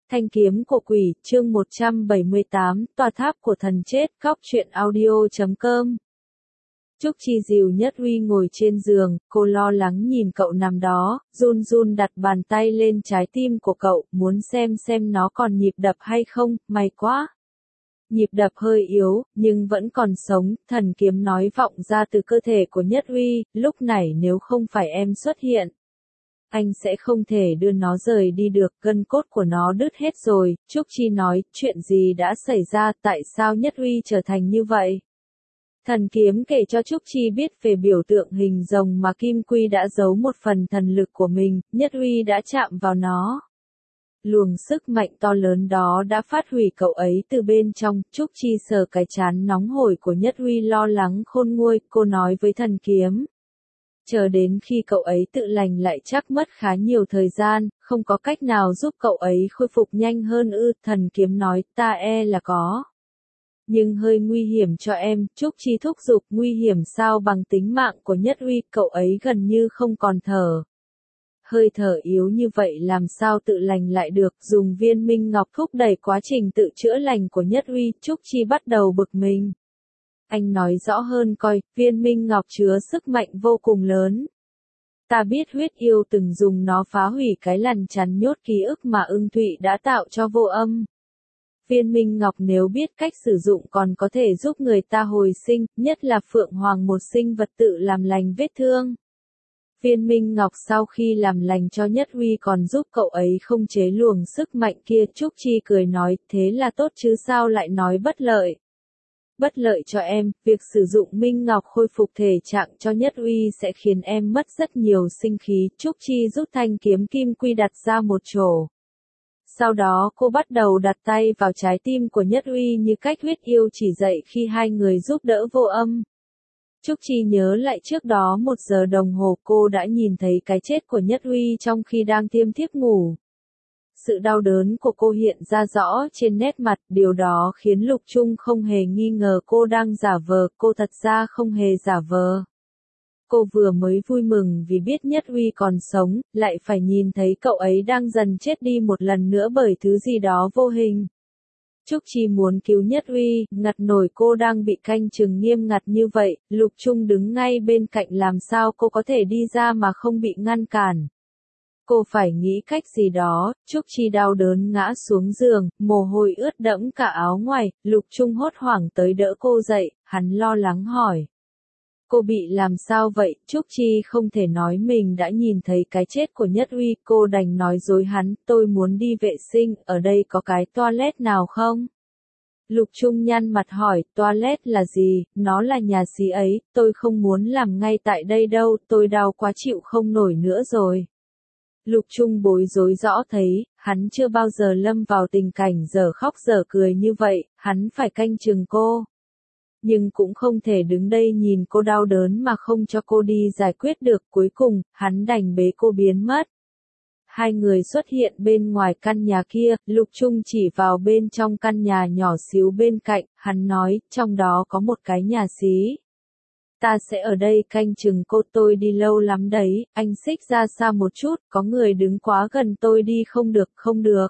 Thanh kiếm của quỷ, chương 178, tòa tháp của thần chết, góc truyện audio.com. Trúc Chi dìu Nhất Uy ngồi trên giường, cô lo lắng nhìn cậu nằm đó, run run đặt bàn tay lên trái tim của cậu, muốn xem nó còn nhịp đập hay không, may quá. Nhịp đập hơi yếu, nhưng vẫn còn sống, thần kiếm nói vọng ra từ cơ thể của Nhất Uy, lúc này nếu không phải em xuất hiện, anh sẽ không thể đưa nó rời đi được, gân cốt của nó đứt hết rồi. Trúc Chi nói, chuyện gì đã xảy ra, tại sao Nhất Uy trở thành như vậy? Thần kiếm kể cho Trúc Chi biết về biểu tượng hình rồng mà Kim Quy đã giấu một phần thần lực của mình, Nhất Uy đã chạm vào nó. Luồng sức mạnh to lớn đó đã phát hủy cậu ấy từ bên trong. Trúc Chi sờ cái trán nóng hổi của Nhất Uy lo lắng khôn nguôi, cô nói với thần kiếm. Chờ đến khi cậu ấy tự lành lại chắc mất khá nhiều thời gian, không có cách nào giúp cậu ấy khôi phục nhanh hơn ư, thần kiếm nói, ta là có. Nhưng hơi nguy hiểm cho em, Trúc Chi thúc giục, nguy hiểm sao bằng tính mạng của Nhất Uy, cậu ấy gần như không còn thở. Hơi thở yếu như vậy làm sao tự lành lại được, dùng viên minh ngọc thúc đẩy quá trình tự chữa lành của Nhất Uy, Trúc Chi bắt đầu bực mình. Anh nói rõ hơn coi, viên minh ngọc chứa sức mạnh vô cùng lớn. Ta biết huyết yêu từng dùng nó phá hủy cái lằn chắn nhốt ký ức mà Ưng Thụy đã tạo cho Vô Âm. Viên minh ngọc nếu biết cách sử dụng còn có thể giúp người ta hồi sinh, nhất là Phượng Hoàng một sinh vật tự làm lành vết thương. Viên minh ngọc sau khi làm lành cho Nhất Uy còn giúp cậu ấy không chế luồng sức mạnh kia. Trúc Chi cười nói, thế là tốt chứ sao lại nói bất lợi. Bất lợi cho em, việc sử dụng Minh Ngọc khôi phục thể trạng cho Nhất Uy sẽ khiến em mất rất nhiều sinh khí. Trúc Chi rút thanh kiếm Kim Quy đặt ra một chỗ. Sau đó cô bắt đầu đặt tay vào trái tim của Nhất Uy như cách huyết yêu chỉ dạy khi hai người giúp đỡ Vô Âm. Trúc Chi nhớ lại trước đó 1 giờ đồng hồ cô đã nhìn thấy cái chết của Nhất Uy trong khi đang thiêm thiếp ngủ. Sự đau đớn của cô hiện ra rõ trên nét mặt, điều đó khiến Lục Trung không hề nghi ngờ cô đang giả vờ, cô thật ra không hề giả vờ. Cô vừa mới vui mừng vì biết Nhất Uy còn sống, lại phải nhìn thấy cậu ấy đang dần chết đi một lần nữa bởi thứ gì đó vô hình. Trúc Chi muốn cứu Nhất Uy, ngặt nổi cô đang bị canh chừng nghiêm ngặt như vậy, Lục Trung đứng ngay bên cạnh làm sao cô có thể đi ra mà không bị ngăn cản. Cô phải nghĩ cách gì đó. Trúc Chi đau đớn ngã xuống giường, mồ hôi ướt đẫm cả áo ngoài, Lục Trung hốt hoảng tới đỡ cô dậy, hắn lo lắng hỏi. Cô bị làm sao vậy? Trúc Chi không thể nói mình đã nhìn thấy cái chết của Nhất Uy, cô đành nói dối hắn, tôi muốn đi vệ sinh, ở đây có cái toilet nào không? Lục Trung nhăn mặt hỏi, toilet là gì? Nó là nhà xí ấy, tôi không muốn làm ngay tại đây đâu, tôi đau quá chịu không nổi nữa rồi. Lục Trung bối rối rõ thấy, hắn chưa bao giờ lâm vào tình cảnh dở khóc dở cười như vậy, hắn phải canh chừng cô. Nhưng cũng không thể đứng đây nhìn cô đau đớn mà không cho cô đi giải quyết được, cuối cùng, hắn đành bế cô biến mất. Hai người xuất hiện bên ngoài căn nhà kia, Lục Trung chỉ vào bên trong căn nhà nhỏ xíu bên cạnh, hắn nói, trong đó có một cái nhà xí. Ta sẽ ở đây canh chừng cô, tôi đi lâu lắm đấy, anh xích ra xa một chút, có người đứng quá gần tôi đi không được.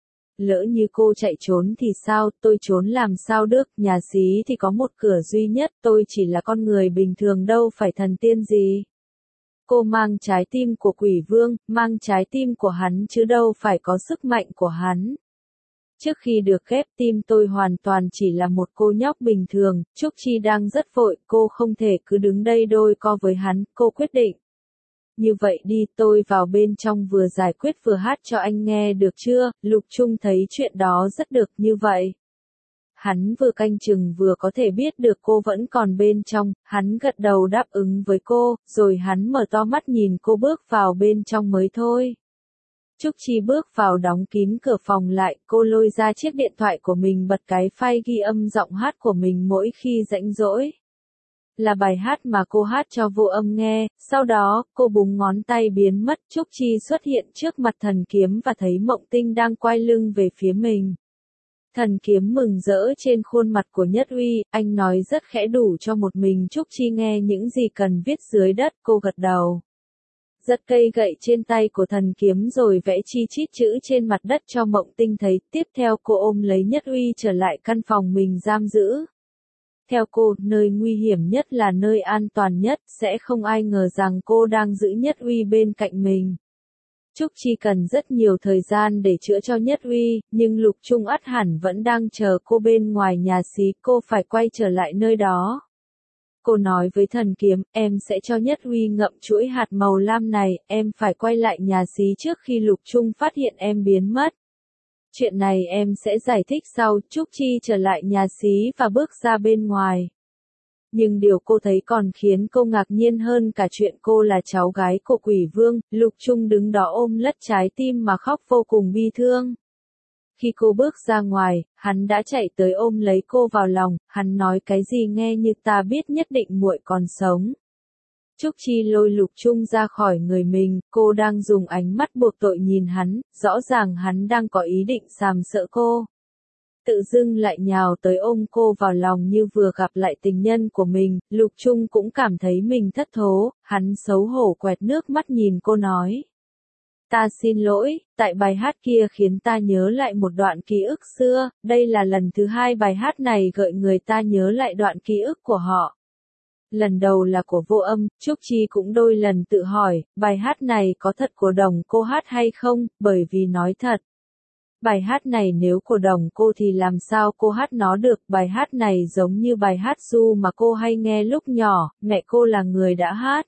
Lỡ như cô chạy trốn thì sao, tôi trốn làm sao được, nhà xí thì có một cửa duy nhất, tôi chỉ là con người bình thường đâu phải thần tiên gì. Cô mang trái tim của quỷ vương, mang trái tim của hắn chứ đâu phải có sức mạnh của hắn. Trước khi được ghép tim tôi hoàn toàn chỉ là một cô nhóc bình thường. Trúc Chi đang rất vội, cô không thể cứ đứng đây đôi co với hắn, cô quyết định. Như vậy đi, tôi vào bên trong vừa giải quyết vừa hát cho anh nghe được chưa? Lục Trung thấy chuyện đó rất được như vậy. Hắn vừa canh chừng vừa có thể biết được cô vẫn còn bên trong, hắn gật đầu đáp ứng với cô, rồi hắn mở to mắt nhìn cô bước vào bên trong mới thôi. Trúc Chi bước vào đóng kín cửa phòng lại, cô lôi ra chiếc điện thoại của mình bật cái file ghi âm giọng hát của mình mỗi khi rảnh rỗi. Là bài hát mà cô hát cho Vô Âm nghe, sau đó, cô búng ngón tay biến mất. Trúc Chi xuất hiện trước mặt thần kiếm và thấy Mộng Tinh đang quay lưng về phía mình. Thần kiếm mừng rỡ trên khuôn mặt của Nhất Uy, anh nói rất khẽ đủ cho một mình Trúc Chi nghe những gì cần viết dưới đất, cô gật đầu. giật cây gậy trên tay của thần kiếm rồi vẽ chi chít chữ trên mặt đất cho Mộng Tinh thấy. Tiếp theo cô ôm lấy Nhất Uy trở lại căn phòng mình giam giữ. Theo cô, nơi nguy hiểm nhất là nơi an toàn nhất, sẽ không ai ngờ rằng cô đang giữ Nhất Uy bên cạnh mình. Trúc Chi cần rất nhiều thời gian để chữa cho Nhất Uy, nhưng Lục Trung ắt hẳn vẫn đang chờ cô bên ngoài nhà xí, cô phải quay trở lại nơi đó. Cô nói với thần kiếm, em sẽ cho Nhất Uy ngậm chuỗi hạt màu lam này, em phải quay lại nhà xí trước khi Lục Trung phát hiện em biến mất. Chuyện này em sẽ giải thích sau. Trúc Chi trở lại nhà xí và bước ra bên ngoài. Nhưng điều cô thấy còn khiến cô ngạc nhiên hơn cả chuyện cô là cháu gái của Quỷ Vương. Lục Trung đứng đó ôm lất trái tim mà khóc vô cùng bi thương. Khi cô bước ra ngoài, hắn đã chạy tới ôm lấy cô vào lòng, hắn nói cái gì nghe như ta biết nhất định muội còn sống. Trúc Chi lôi Lục Trung ra khỏi người mình, cô đang dùng ánh mắt buộc tội nhìn hắn, rõ ràng hắn đang có ý định sàm sỡ cô. Tự dưng lại nhào tới ôm cô vào lòng như vừa gặp lại tình nhân của mình, Lục Trung cũng cảm thấy mình thất thố, hắn xấu hổ quẹt nước mắt nhìn cô nói. Ta xin lỗi, tại bài hát kia khiến ta nhớ lại một đoạn ký ức xưa, đây là lần thứ hai bài hát này gợi người ta nhớ lại đoạn ký ức của họ. Lần đầu là của Vô Âm, Trúc Chi cũng đôi lần tự hỏi, bài hát này có thật của Đồng cô hát hay không, bởi vì nói thật. Bài hát này nếu của Đồng cô thì làm sao cô hát nó được, bài hát này giống như bài hát ru mà cô hay nghe lúc nhỏ, mẹ cô là người đã hát.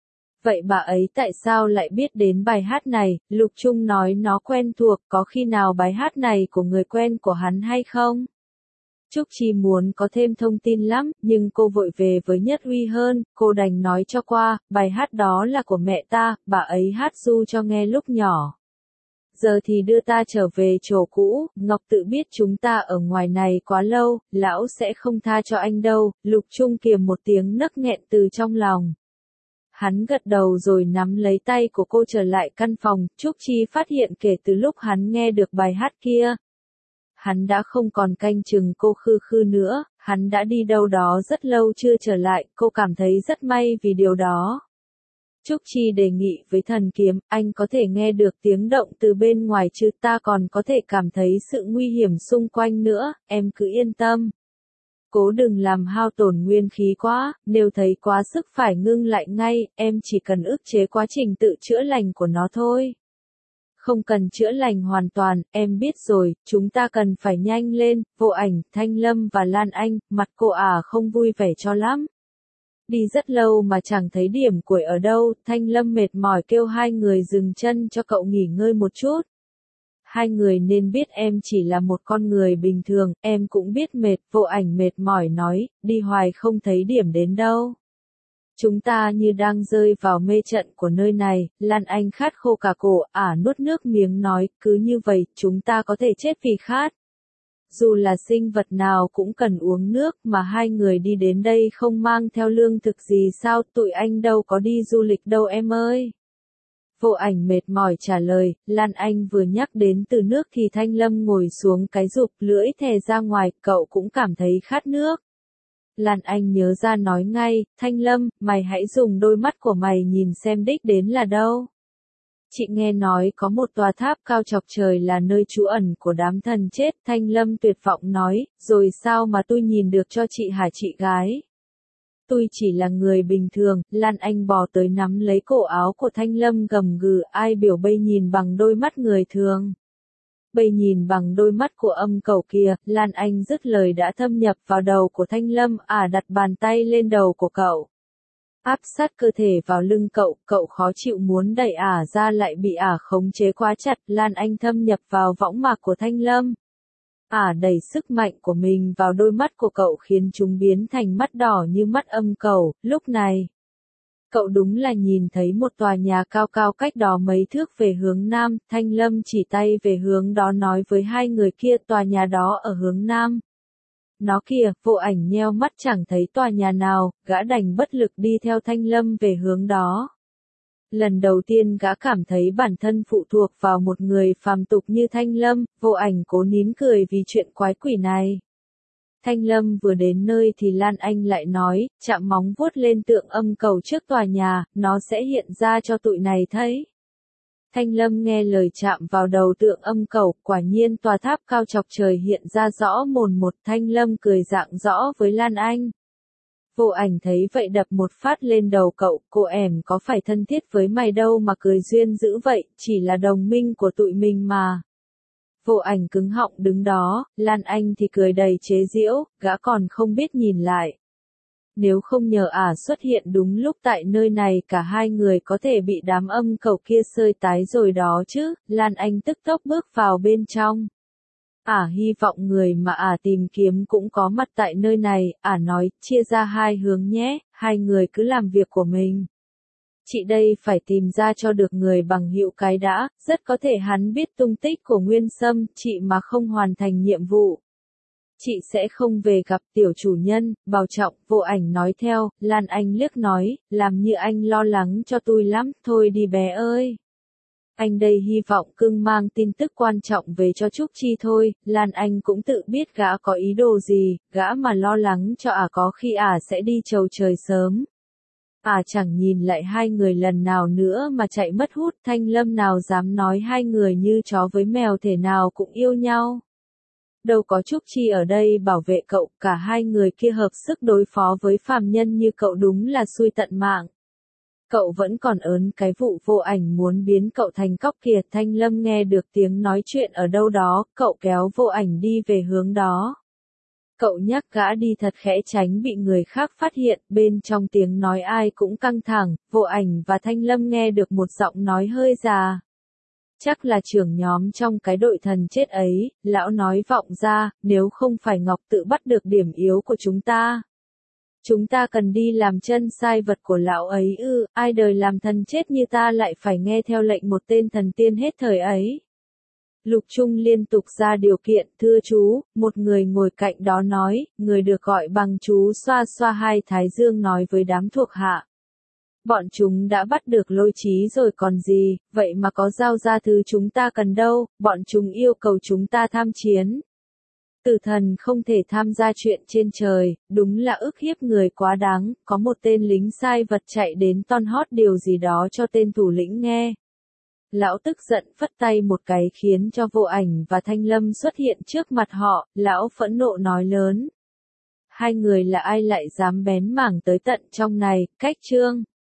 Vậy bà ấy tại sao lại biết đến bài hát này? Lục Trung nói nó quen thuộc, có khi nào bài hát này của người quen của hắn hay không? Trúc Chi muốn có thêm thông tin lắm, nhưng cô vội về với Nhất Uy hơn, cô đành nói cho qua, bài hát đó là của mẹ ta, bà ấy hát ru cho nghe lúc nhỏ. Giờ thì đưa ta trở về chỗ cũ, Ngọc tự biết chúng ta ở ngoài này quá lâu, lão sẽ không tha cho anh đâu. Lục Trung kiềm một tiếng nấc nghẹn từ trong lòng. Hắn gật đầu rồi nắm lấy tay của cô trở lại căn phòng, Trúc Chi phát hiện kể từ lúc hắn nghe được bài hát kia. Hắn đã không còn canh chừng cô khư khư nữa, hắn đã đi đâu đó rất lâu chưa trở lại, cô cảm thấy rất may vì điều đó. Trúc Chi đề nghị với thần kiếm, anh có thể nghe được tiếng động từ bên ngoài chứ, ta còn có thể cảm thấy sự nguy hiểm xung quanh nữa, em cứ yên tâm. Cố đừng làm hao tổn nguyên khí quá, nếu thấy quá sức phải ngưng lại ngay, em chỉ cần ức chế quá trình tự chữa lành của nó thôi. Không cần chữa lành hoàn toàn, em biết rồi, chúng ta cần phải nhanh lên. Vô Ảnh, Thanh Lâm và Lan Anh, mặt cô không vui vẻ cho lắm. Đi rất lâu mà chẳng thấy điểm quẩy ở đâu, Thanh Lâm mệt mỏi kêu hai người dừng chân cho cậu nghỉ ngơi một chút. Hai người nên biết em chỉ là một con người bình thường, em cũng biết mệt. Vô Ảnh mệt mỏi nói, đi hoài không thấy điểm đến đâu. Chúng ta như đang rơi vào mê trận của nơi này. Lan Anh khát khô cả cổ, nuốt nước miếng nói, cứ như vậy, chúng ta có thể chết vì khát. Dù là sinh vật nào cũng cần uống nước, mà hai người đi đến đây không mang theo lương thực gì sao, tụi anh đâu có đi du lịch đâu em ơi. Vô Ảnh mệt mỏi trả lời. Lan Anh vừa nhắc đến từ nước thì Thanh Lâm ngồi xuống cái rụp, lưỡi thè ra ngoài, cậu cũng cảm thấy khát nước. Lan Anh nhớ ra nói ngay, Thanh Lâm, mày hãy dùng đôi mắt của mày nhìn xem đích đến là đâu. Chị nghe nói có một tòa tháp cao chọc trời là nơi trú ẩn của đám thần chết. Thanh Lâm tuyệt vọng nói, rồi sao mà tôi nhìn được cho chị hả chị gái? Tôi chỉ là người bình thường. Lan Anh bò tới nắm lấy cổ áo của Thanh Lâm gầm gừ, ai biểu bây nhìn bằng đôi mắt người thường. Bây nhìn bằng đôi mắt của âm cẩu kìa. Lan Anh dứt lời đã thâm nhập vào đầu của Thanh Lâm, đặt bàn tay lên đầu của cậu. Áp sát cơ thể vào lưng cậu, cậu khó chịu muốn đẩy ra lại bị khống chế quá chặt. Lan Anh thâm nhập vào võng mạc của Thanh Lâm. Đẩy sức mạnh của mình vào đôi mắt của cậu khiến chúng biến thành mắt đỏ như mắt âm cẩu. Lúc này, cậu đúng là nhìn thấy một tòa nhà cao cao cách đó mấy thước về hướng nam. Thanh Lâm chỉ tay về hướng đó nói với hai người kia, tòa nhà đó ở hướng nam. Nó kìa. Vô Ảnh nheo mắt chẳng thấy tòa nhà nào, gã đành bất lực đi theo Thanh Lâm về hướng đó. Lần đầu tiên gã cảm thấy bản thân phụ thuộc vào một người phàm tục như Thanh Lâm. Vô Ảnh cố nín cười vì chuyện quái quỷ này. Thanh Lâm vừa đến nơi thì Lan Anh lại nói, chạm móng vuốt lên tượng âm cầu trước tòa nhà, nó sẽ hiện ra cho tụi này thấy. Thanh Lâm nghe lời chạm vào đầu tượng âm cầu, quả nhiên tòa tháp cao chọc trời hiện ra rõ mồn một. Thanh Lâm cười rạng rõ với Lan Anh. Vô Ảnh thấy vậy đập một phát lên đầu cậu, cô em có phải thân thiết với mày đâu mà cười duyên dữ vậy, chỉ là đồng minh của tụi mình mà. Vô Ảnh cứng họng đứng đó, Lan Anh thì cười đầy chế giễu, gã còn không biết nhìn lại. Nếu không nhờ xuất hiện đúng lúc tại nơi này cả hai người có thể bị đám âm cầu kia sơi tái rồi đó chứ. Lan Anh tức tốc bước vào bên trong. Hy vọng người mà tìm kiếm cũng có mặt tại nơi này. Nói, chia ra hai hướng nhé, hai người cứ làm việc của mình. Chị đây phải tìm ra cho được người bằng hữu cái đã, rất có thể hắn biết tung tích của Nguyên Sâm, chị mà không hoàn thành nhiệm vụ. Chị sẽ không về gặp tiểu chủ nhân, bảo trọng. Vô Ảnh nói theo. Lan Anh liếc nói, làm như anh lo lắng cho tôi lắm, thôi đi bé ơi. Anh đây hy vọng cưng mang tin tức quan trọng về cho Trúc Chi thôi. Lan Anh cũng tự biết gã có ý đồ gì, gã mà lo lắng cho có khi sẽ đi chầu trời sớm. Chẳng nhìn lại hai người lần nào nữa mà chạy mất hút. Thanh Lâm nào dám nói hai người như chó với mèo thể nào cũng yêu nhau. Đâu có Trúc Chi ở đây bảo vệ cậu, cả hai người kia hợp sức đối phó với phàm nhân như cậu đúng là xui tận mạng. Cậu vẫn còn ớn cái vụ Vô Ảnh muốn biến cậu thành cóc kìa. Thanh Lâm nghe được tiếng nói chuyện ở đâu đó, cậu kéo Vô Ảnh đi về hướng đó. Cậu nhắc gã đi thật khẽ tránh bị người khác phát hiện, bên trong tiếng nói ai cũng căng thẳng. Vô Ảnh và Thanh Lâm nghe được một giọng nói hơi già. Chắc là trưởng nhóm trong cái đội thần chết ấy. Lão nói vọng ra, nếu không phải Ngọc tự bắt được điểm yếu của chúng ta, chúng ta cần đi làm chân sai vật của lão ấy ư. Ai đời làm thần chết như ta lại phải nghe theo lệnh một tên thần tiên hết thời ấy. Lục Trung liên tục ra điều kiện. Thưa chú, một người ngồi cạnh đó nói, người được gọi bằng chú xoa xoa hai thái dương nói với đám thuộc hạ. Bọn chúng đã bắt được Lôi Chí rồi còn gì, vậy mà có giao ra thứ chúng ta cần đâu. Bọn chúng yêu cầu chúng ta tham chiến. Tử thần không thể tham gia chuyện trên trời, đúng là ức hiếp người quá đáng. Có một tên lính sai vật chạy đến ton hót điều gì đó cho tên thủ lĩnh nghe. Lão tức giận phất tay một cái khiến cho Vô Ảnh và Thanh Lâm xuất hiện trước mặt họ. Lão phẫn nộ nói lớn. Hai người là ai lại dám bén mảng tới tận trong này. Cách chương